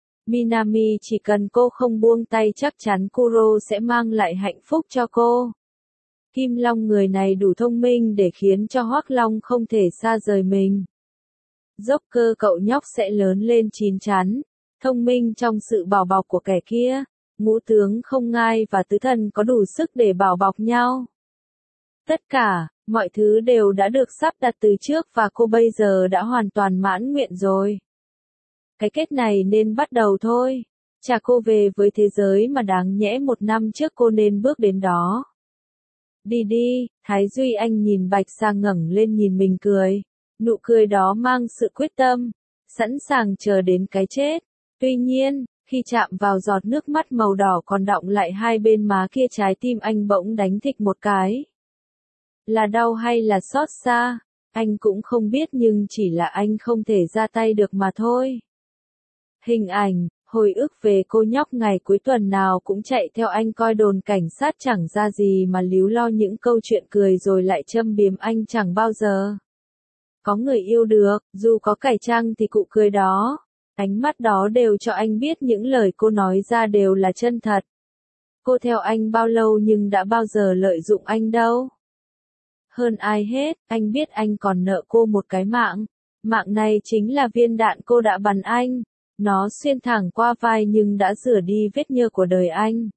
Minami chỉ cần cô không buông tay chắc chắn Kuro sẽ mang lại hạnh phúc cho cô. Kim Long người này đủ thông minh để khiến cho Hoắc Long không thể xa rời mình. Joker cậu nhóc sẽ lớn lên chín chắn, thông minh trong sự bảo bọc của kẻ kia. Ngũ tướng không ngai và tứ thần có đủ sức để bảo bọc nhau. Tất cả, mọi thứ đều đã được sắp đặt từ trước và cô bây giờ đã hoàn toàn mãn nguyện rồi. Cái kết này nên bắt đầu thôi. Trả cô về với thế giới mà đáng nhẽ một năm trước cô nên bước đến đó. Đi đi, Thái Duy Anh nhìn Bạch Xà ngẩng lên nhìn mình cười. Nụ cười đó mang sự quyết tâm, sẵn sàng chờ đến cái chết. Tuy nhiên, khi chạm vào giọt nước mắt màu đỏ còn đọng lại hai bên má kia, trái tim anh bỗng đánh thịch một cái. Là đau hay là xót xa, anh cũng không biết, nhưng chỉ là anh không thể ra tay được mà thôi. Hình ảnh, hồi ức về cô nhóc ngày cuối tuần nào cũng chạy theo anh coi đồn cảnh sát chẳng ra gì mà líu lo những câu chuyện cười rồi lại châm biếm anh chẳng bao giờ có người yêu được, dù có cải trang thì cụ cười đó. Ánh mắt đó đều cho anh biết những lời cô nói ra đều là chân thật. Cô theo anh bao lâu nhưng đã bao giờ lợi dụng anh đâu. Hơn ai hết, anh biết anh còn nợ cô một cái mạng. Mạng này chính là viên đạn cô đã bắn anh. Nó xuyên thẳng qua vai nhưng đã rửa đi vết nhơ của đời anh.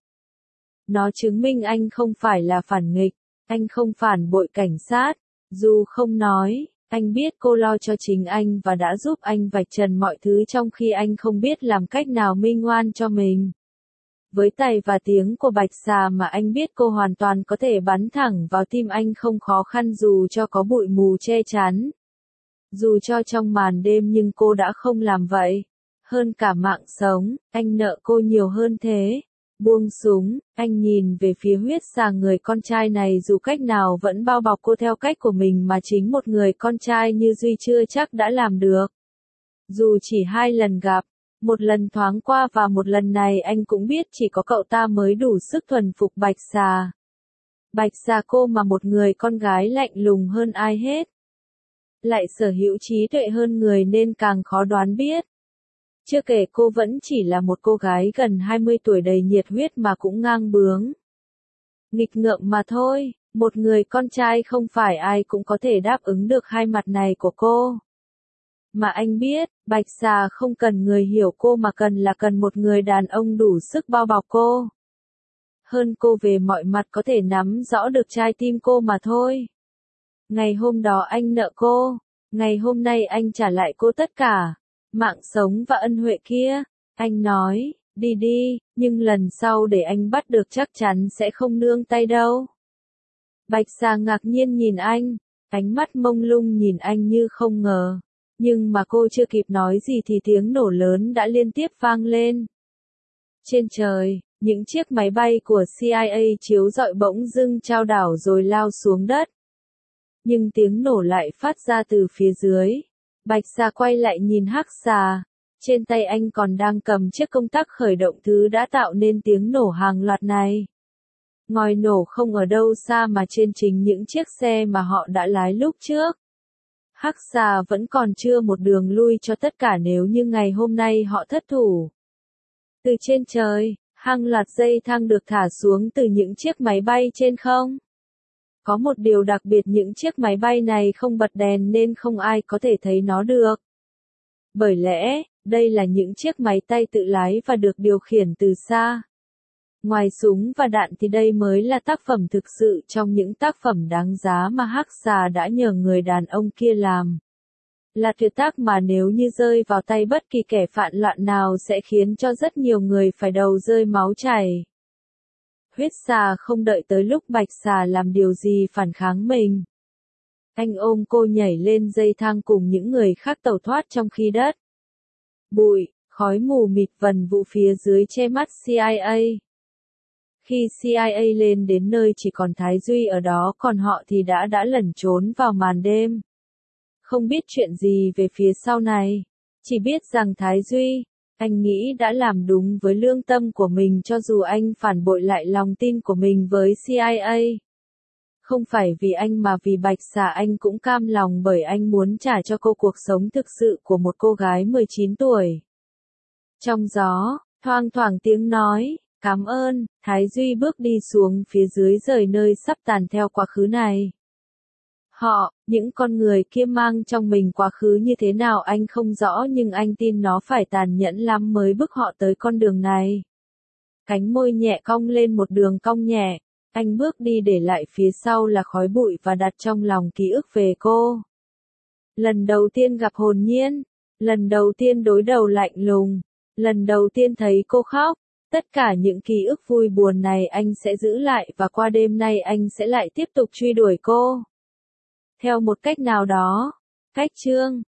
Nó chứng minh anh không phải là phản nghịch, anh không phản bội cảnh sát. Dù không nói, anh biết cô lo cho chính anh và đã giúp anh vạch trần mọi thứ trong khi anh không biết làm cách nào minh oan cho mình. Với tay và tiếng của Bạch Xà mà anh biết cô hoàn toàn có thể bắn thẳng vào tim anh không khó khăn dù cho có bụi mù che chắn. Dù cho trong màn đêm nhưng cô đã không làm vậy. Hơn cả mạng sống, anh nợ cô nhiều hơn thế. Buông súng, anh nhìn về phía huyết xà người con trai này, dù cách nào vẫn bao bọc cô theo cách của mình mà chính một người con trai như Duy chưa chắc đã làm được. Dù chỉ hai lần gặp, một lần thoáng qua và một lần này anh cũng biết chỉ có cậu ta mới đủ sức thuần phục Bạch Xà. Bạch Xà cô mà một người con gái lạnh lùng hơn ai hết. Lại sở hữu trí tuệ hơn người nên càng khó đoán biết. Chưa kể cô vẫn chỉ là một cô gái gần hai mươi tuổi đầy nhiệt huyết mà cũng ngang bướng. Nghịch ngợm mà thôi, một người con trai không phải ai cũng có thể đáp ứng được hai mặt này của cô. Mà anh biết, Bạch Xà không cần người hiểu cô mà cần là cần một người đàn ông đủ sức bao bọc cô. Hơn cô về mọi mặt có thể nắm rõ được trái tim cô mà thôi. Ngày hôm đó anh nợ cô, ngày hôm nay anh trả lại cô tất cả. Mạng sống và ân huệ kia, anh nói, đi đi, nhưng lần sau để anh bắt được chắc chắn sẽ không nương tay đâu. Bạch Xà ngạc nhiên nhìn anh, ánh mắt mông lung nhìn anh như không ngờ. Nhưng mà cô chưa kịp nói gì thì tiếng nổ lớn đã liên tiếp vang lên. Trên trời, những chiếc máy bay của C I A chiếu rọi bỗng dưng chao đảo rồi lao xuống đất. Nhưng tiếng nổ lại phát ra từ phía dưới. Bạch Xà quay lại nhìn Hắc Xà. Trên tay anh còn đang cầm chiếc công tắc khởi động thứ đã tạo nên tiếng nổ hàng loạt này. Ngòi nổ không ở đâu xa mà trên chính những chiếc xe mà họ đã lái lúc trước. Hắc Xà vẫn còn chưa một đường lui cho tất cả nếu như ngày hôm nay họ thất thủ. Từ trên trời, hàng loạt dây thang được thả xuống từ những chiếc máy bay trên không. Có một điều đặc biệt, những chiếc máy bay này không bật đèn nên không ai có thể thấy nó được. Bởi lẽ, đây là những chiếc máy tay tự lái và được điều khiển từ xa. Ngoài súng và đạn thì đây mới là tác phẩm thực sự trong những tác phẩm đáng giá mà Hắc Xà đã nhờ người đàn ông kia làm. Là tuyệt tác mà nếu như rơi vào tay bất kỳ kẻ phản loạn nào sẽ khiến cho rất nhiều người phải đầu rơi máu chảy. Huyết Xà không đợi tới lúc Bạch Xà làm điều gì phản kháng mình. Anh ôm cô nhảy lên dây thang cùng những người khác tẩu thoát trong khi đất. Bụi, khói mù mịt vần vụ phía dưới che mắt C I A. Khi C I A lên đến nơi chỉ còn Thái Duy ở đó, còn họ thì đã đã lẩn trốn vào màn đêm. Không biết chuyện gì về phía sau này. Chỉ biết rằng Thái Duy, anh nghĩ đã làm đúng với lương tâm của mình cho dù anh phản bội lại lòng tin của mình với C I A. Không phải vì anh mà vì Bạch Xà anh cũng cam lòng bởi anh muốn trả cho cô cuộc sống thực sự của một cô gái mười chín tuổi. Trong gió, thoang thoảng tiếng nói, cảm ơn, Thái Duy bước đi xuống phía dưới rời nơi sắp tàn theo quá khứ này. Họ, những con người kia mang trong mình quá khứ như thế nào anh không rõ nhưng anh tin nó phải tàn nhẫn lắm mới bức họ tới con đường này. Cánh môi nhẹ cong lên một đường cong nhẹ, anh bước đi để lại phía sau là khói bụi và đặt trong lòng ký ức về cô. Lần đầu tiên gặp hồn nhiên, lần đầu tiên đối đầu lạnh lùng, lần đầu tiên thấy cô khóc. Tất cả những ký ức vui buồn này anh sẽ giữ lại và qua đêm nay anh sẽ lại tiếp tục truy đuổi cô. Theo một cách nào đó. Cách chương